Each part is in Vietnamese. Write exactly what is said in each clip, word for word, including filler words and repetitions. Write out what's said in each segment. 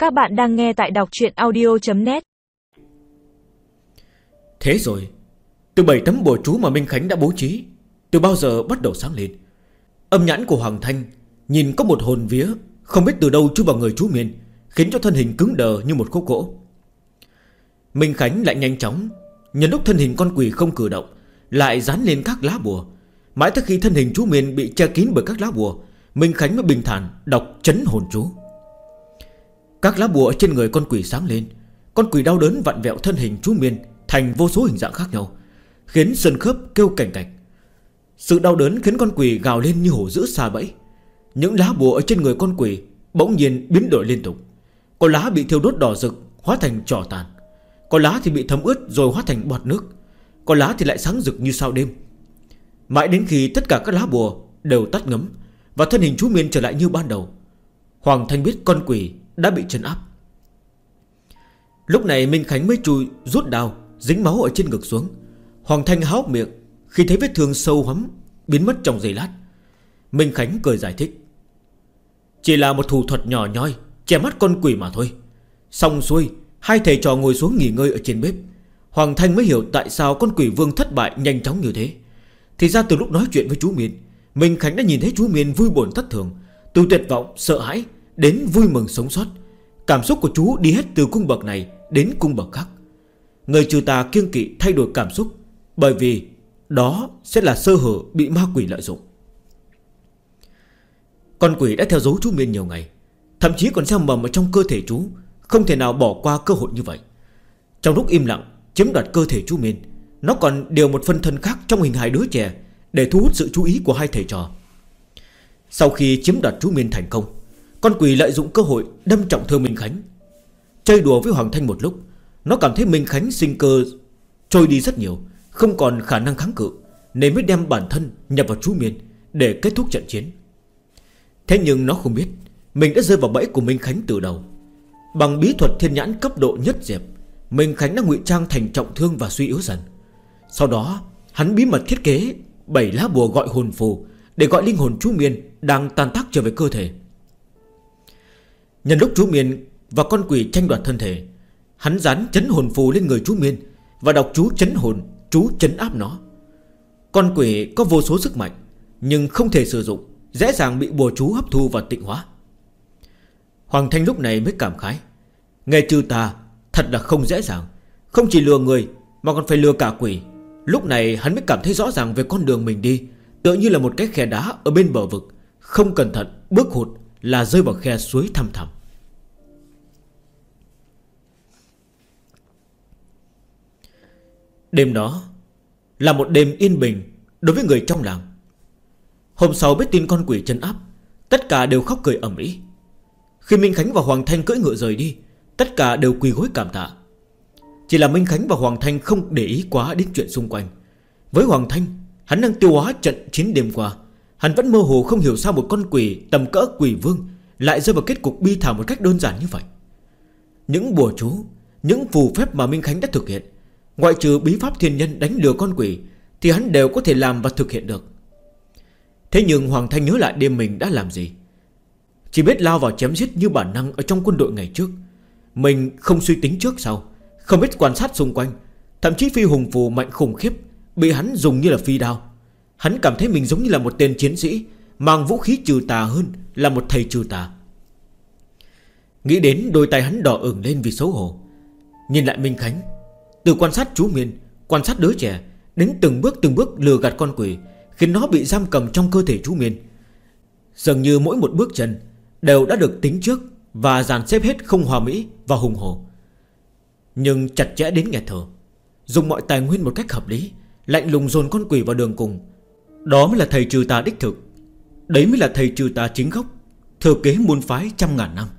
Các bạn đang nghe tại đọc truyện audio.net. Thế rồi, từ bảy tấm bùa chú mà Minh Khánh đã bố trí từ bao giờ bắt đầu sáng lên. Âm nhãn của Hoàng Thanh nhìn có một hồn vía không biết từ đâu chui vào người chú Miên, khiến cho thân hình cứng đờ như một khúc gỗ. Minh Khánh lại nhanh chóng nhân lúc thân hình con quỷ không cử động, lại dán lên các lá bùa. Mãi tới khi thân hình chú Miên bị che kín bởi các lá bùa, Minh Khánh mới bình thản đọc trấn hồn chú. Các lá bùa trên người con quỷ sáng lên. Con quỷ đau đớn vặn vẹo thân hình chú Miên thành vô số hình dạng khác nhau, khiến xương khớp kêu cành cạch. Sự đau đớn khiến con quỷ gào lên như hổ dữ xa bẫy. Những lá bùa ở trên người con quỷ bỗng nhiên biến đổi liên tục. Có lá bị thiêu đốt đỏ rực hóa thành tro tàn, có lá thì bị thấm ướt rồi hóa thành bọt nước, có lá thì lại sáng rực như sao đêm. Mãi đến khi tất cả các lá bùa đều tắt ngấm và thân hình chú Miên trở lại như ban đầu, Hoàng Thanh biết con quỷ đã bị trấn áp. Lúc này Minh Khánh mới chui rút đao dính máu ở trên ngực xuống. Hoàng Thanh há hốc miệng khi thấy vết thương sâu hoắm biến mất trong giây lát. Minh Khánh cười giải thích: chỉ là một thủ thuật nhỏ nhoi che mắt con quỷ mà thôi. Xong xuôi, hai thầy trò ngồi xuống nghỉ ngơi ở trên bếp. Hoàng Thanh mới hiểu tại sao con quỷ vương thất bại nhanh chóng như thế. Thì ra từ lúc nói chuyện với chú Miên, Minh Khánh đã nhìn thấy chú Miên vui buồn thất thường, từ tuyệt vọng, sợ hãi đến vui mừng sống sót. Cảm xúc của chú đi hết từ cung bậc này đến cung bậc khác. Người trừ tà kiêng kỵ thay đổi cảm xúc, bởi vì đó sẽ là sơ hở bị ma quỷ lợi dụng. Con quỷ đã theo dấu chú Miên nhiều ngày, thậm chí còn gieo mầm ở trong cơ thể chú, không thể nào bỏ qua cơ hội như vậy. Trong lúc im lặng chiếm đoạt cơ thể chú Miên, nó còn điều một phân thân khác trong hình hài đứa trẻ để thu hút sự chú ý của hai thầy trò. Sau khi chiếm đoạt chú Miên thành công, con quỷ lợi dụng cơ hội đâm trọng thương Minh Khánh. Chơi đùa với Hoàng Thanh một lúc, nó cảm thấy Minh Khánh sinh cơ trôi đi rất nhiều, không còn khả năng kháng cự, nên mới đem bản thân nhập vào chú Miên để kết thúc trận chiến. Thế nhưng nó không biết mình đã rơi vào bẫy của Minh Khánh từ đầu. Bằng bí thuật thiên nhãn cấp độ nhất diệp, Minh Khánh đã ngụy trang thành trọng thương và suy yếu dần. Sau đó hắn bí mật thiết kế bảy lá bùa gọi hồn phù để gọi linh hồn chú Miên đang tan tác trở về cơ thể. Nhân lúc chú Miên và con quỷ tranh đoạt thân thể, hắn dán trấn hồn phù lên người chú Miên và đọc chú trấn hồn, chú trấn áp nó. Con quỷ có vô số sức mạnh nhưng không thể sử dụng, dễ dàng bị bùa chú hấp thu và tịnh hóa. Hoàng Thanh lúc này mới cảm khái: nghề trừ tà thật là không dễ dàng, không chỉ lừa người mà còn phải lừa cả quỷ. Lúc này hắn mới cảm thấy rõ ràng về con đường mình đi, tựa như là một cái khe đá ở bên bờ vực, không cẩn thận bước hụt là rơi vào khe suối thăm thẳm. Đêm đó là một đêm yên bình đối với người trong làng. Hôm sau biết tin con quỷ trấn áp, tất cả đều khóc cười ầm ĩ. Khi Minh Khánh và Hoàng Thanh cưỡi ngựa rời đi, tất cả đều quỳ gối cảm tạ. Chỉ là Minh Khánh và Hoàng Thanh không để ý quá đến chuyện xung quanh. Với Hoàng Thanh, hắn đang tiêu hóa trận chiến đêm qua. Hắn vẫn mơ hồ không hiểu sao một con quỷ tầm cỡ quỷ vương lại rơi vào kết cục bi thảm một cách đơn giản như vậy. Những bùa chú, những phù phép mà Minh Khánh đã thực hiện, ngoại trừ bí pháp thiên nhân đánh lừa con quỷ, thì hắn đều có thể làm và thực hiện được. Thế nhưng Hoàng Thanh nhớ lại đêm mình đã làm gì. Chỉ biết lao vào chém giết như bản năng ở trong quân đội ngày trước. Mình không suy tính trước sau, không biết quan sát xung quanh. Thậm chí phi hùng phù mạnh khủng khiếp bị hắn dùng như là phi đao. Hắn cảm thấy mình giống như là một tên chiến sĩ mang vũ khí trừ tà hơn là một thầy trừ tà. Nghĩ đến đôi tay hắn đỏ ửng lên vì xấu hổ. Nhìn lại Minh Khánh, từ quan sát chú Miên, quan sát đứa trẻ, đến từng bước từng bước lừa gạt con quỷ, khiến nó bị giam cầm trong cơ thể chú Miên. Dường như mỗi một bước chân đều đã được tính trước và dàn xếp hết không hòa mỹ và hùng hổ, nhưng chặt chẽ đến nghẹt thở. Dùng mọi tài nguyên một cách hợp lý, lạnh lùng dồn con quỷ vào đường cùng. Đó mới là thầy trừ tà đích thực. Đấy mới là thầy trừ tà chính gốc, thừa kế môn phái trăm ngàn năm.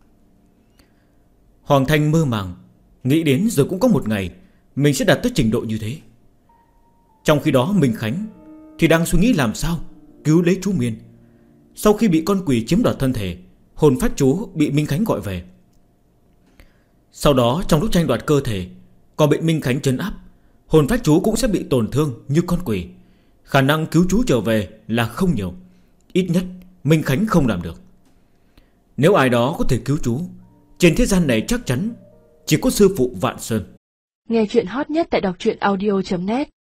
Hoàng Thanh mơ màng nghĩ đến rồi cũng có một ngày mình sẽ đạt tới trình độ như thế. Trong khi đó Minh Khánh thì đang suy nghĩ làm sao cứu lấy chú Miên. Sau khi bị con quỷ chiếm đoạt thân thể, hồn phách chú bị Minh Khánh gọi về. Sau đó trong lúc tranh đoạt cơ thể còn bị Minh Khánh trấn áp, hồn phách chú cũng sẽ bị tổn thương như con quỷ. Khả năng cứu chú trở về là không nhiều. Ít nhất Minh Khánh không làm được. Nếu ai đó có thể cứu chú, Trên thế gian này chắc chắn chỉ có sư phụ Vạn Sơn. Nghe chuyện hot nhất tại đọc truyện audio chấm net.